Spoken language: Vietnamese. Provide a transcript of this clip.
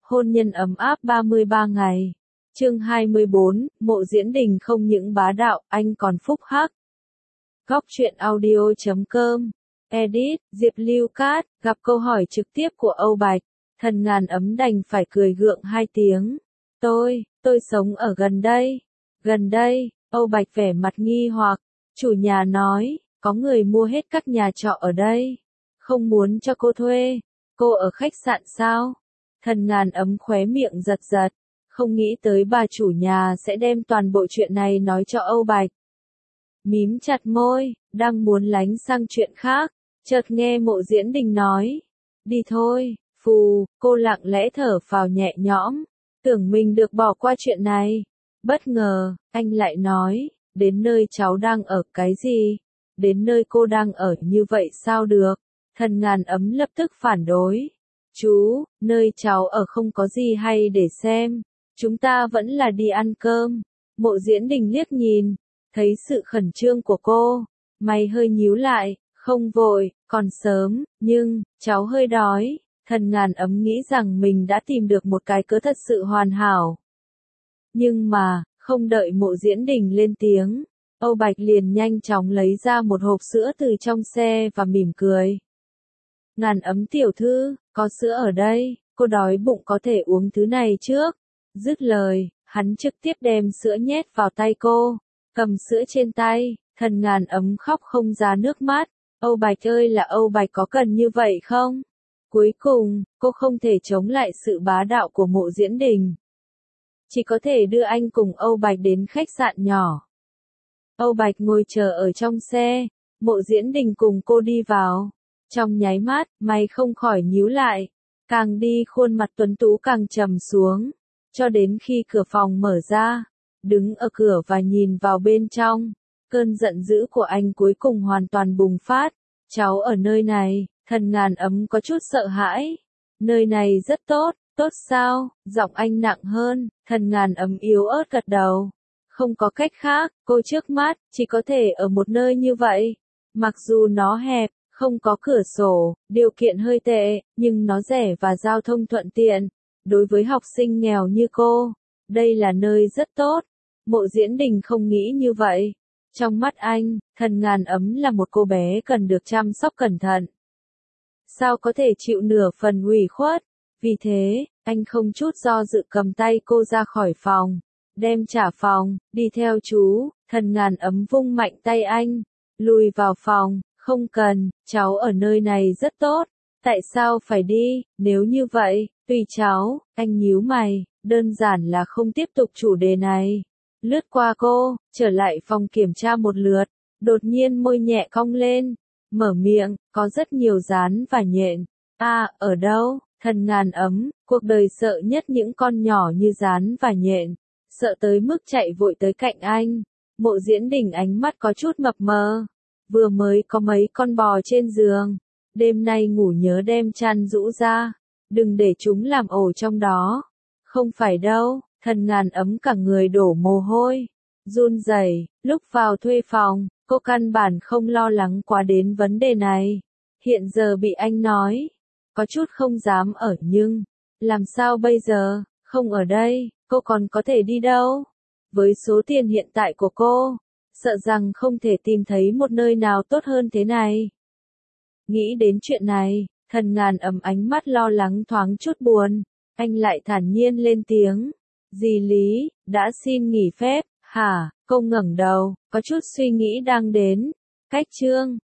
Hôn nhân ấm áp 33 ngày. Chương 24, Mộ Diễn Đình không những bá đạo, anh còn phúc hắc. Góc truyện audio.com. Edit, Diệp Lưu Cát, gặp câu hỏi trực tiếp của Âu Bạch. Thần ngàn ấm đành phải cười gượng 2 tiếng. Tôi sống ở gần đây. Gần đây, Âu Bạch vẻ mặt nghi hoặc. Chủ nhà nói, có người mua hết các nhà trọ ở đây. Không muốn cho cô thuê. Cô ở khách sạn sao? Thần ngàn ấm khóe miệng giật giật. Không nghĩ tới bà chủ nhà sẽ đem toàn bộ chuyện này nói cho Âu Bạch. Mím chặt môi, đang muốn lánh sang chuyện khác. Chợt nghe Mộ Diễn Đình nói. Đi thôi, phù, cô lặng lẽ thở phào nhẹ nhõm. Tưởng mình được bỏ qua chuyện này. Bất ngờ, anh lại nói, đến nơi cháu đang ở cái gì? Đến nơi cô đang ở như vậy sao được? Thần ngàn ấm lập tức phản đối. Chú, nơi cháu ở không có gì hay để xem. Chúng ta vẫn là đi ăn cơm. Mộ Diễn Đình liếc nhìn, thấy sự khẩn trương của cô. Mày hơi nhíu lại, không vội, còn sớm, nhưng, cháu hơi đói. Thần ngàn ấm nghĩ rằng mình đã tìm được một cái cớ thật sự hoàn hảo. Nhưng mà, không đợi Mộ Diễn Đình lên tiếng, Âu Bạch liền nhanh chóng lấy ra một hộp sữa từ trong xe và mỉm cười. Ngàn ấm tiểu thư, có sữa ở đây, cô đói bụng có thể uống thứ này trước. Dứt lời, hắn trực tiếp đem sữa nhét vào tay cô, cầm sữa trên tay, thần ngàn ấm khóc không ra nước mắt. Âu Bạch ơi là Âu Bạch, có cần như vậy không? Cuối cùng, cô không thể chống lại sự bá đạo của Mộ Diễn Đình. Chỉ có thể đưa anh cùng Âu Bạch đến khách sạn nhỏ. Âu Bạch ngồi chờ ở trong xe, Mộ Diễn Đình cùng cô đi vào. Trong nháy mắt, mày không khỏi nhíu lại. Càng đi khuôn mặt tuấn tú càng trầm xuống. Cho đến khi cửa phòng mở ra, đứng ở cửa và nhìn vào bên trong, cơn giận dữ của anh cuối cùng hoàn toàn bùng phát. Cháu ở nơi này, thần ngàn ấm có chút sợ hãi. Nơi này rất tốt, tốt sao? Giọng anh nặng hơn, thần ngàn ấm yếu ớt gật đầu. Không có cách khác, cô trước mắt, chỉ có thể ở một nơi như vậy. Mặc dù nó hẹp, không có cửa sổ, điều kiện hơi tệ, nhưng nó rẻ và giao thông thuận tiện. Đối với học sinh nghèo như cô, đây là nơi rất tốt. Mộ Diễn Đình không nghĩ như vậy. Trong mắt anh, thần ngàn ấm là một cô bé cần được chăm sóc cẩn thận. Sao có thể chịu nửa phần ủy khuất? Vì thế, anh không chút do dự cầm tay cô ra khỏi phòng, đem trả phòng, đi theo chú. Thần ngàn ấm vung mạnh tay anh, lùi vào phòng. Không cần, cháu ở nơi này rất tốt. Tại sao phải đi? Nếu như vậy, tùy cháu. Anh nhíu mày, đơn giản là không tiếp tục chủ đề này. Lướt qua cô, trở lại phòng kiểm tra một lượt. Đột nhiên môi nhẹ cong lên, mở miệng, có rất nhiều dán và nhện. Ở đâu? Thần ngàn ấm, cuộc đời sợ nhất những con nhỏ như dán và nhện. Sợ tới mức chạy vội tới cạnh anh. Mộ Diễn Đình ánh mắt có chút mập mờ. Vừa mới có mấy con bò trên giường. Đêm nay ngủ nhớ đem chăn rũ ra. Đừng để chúng làm ổ trong đó. Không phải đâu, thần ngàn ấm cả người đổ mồ hôi. Run rẩy, lúc vào thuê phòng, cô căn bản không lo lắng quá đến vấn đề này. Hiện giờ bị anh nói. Có chút không dám ở nhưng. Làm sao bây giờ, không ở đây, cô còn có thể đi đâu? Với số tiền hiện tại của cô, sợ rằng không thể tìm thấy một nơi nào tốt hơn thế này. Nghĩ đến chuyện này, thần ngàn ấm ánh mắt lo lắng thoáng chút buồn. Anh lại thản nhiên lên tiếng. Dì Lý, đã xin nghỉ phép, hả? Cô ngẩng đầu, có chút suy nghĩ đang đến. Cách chương,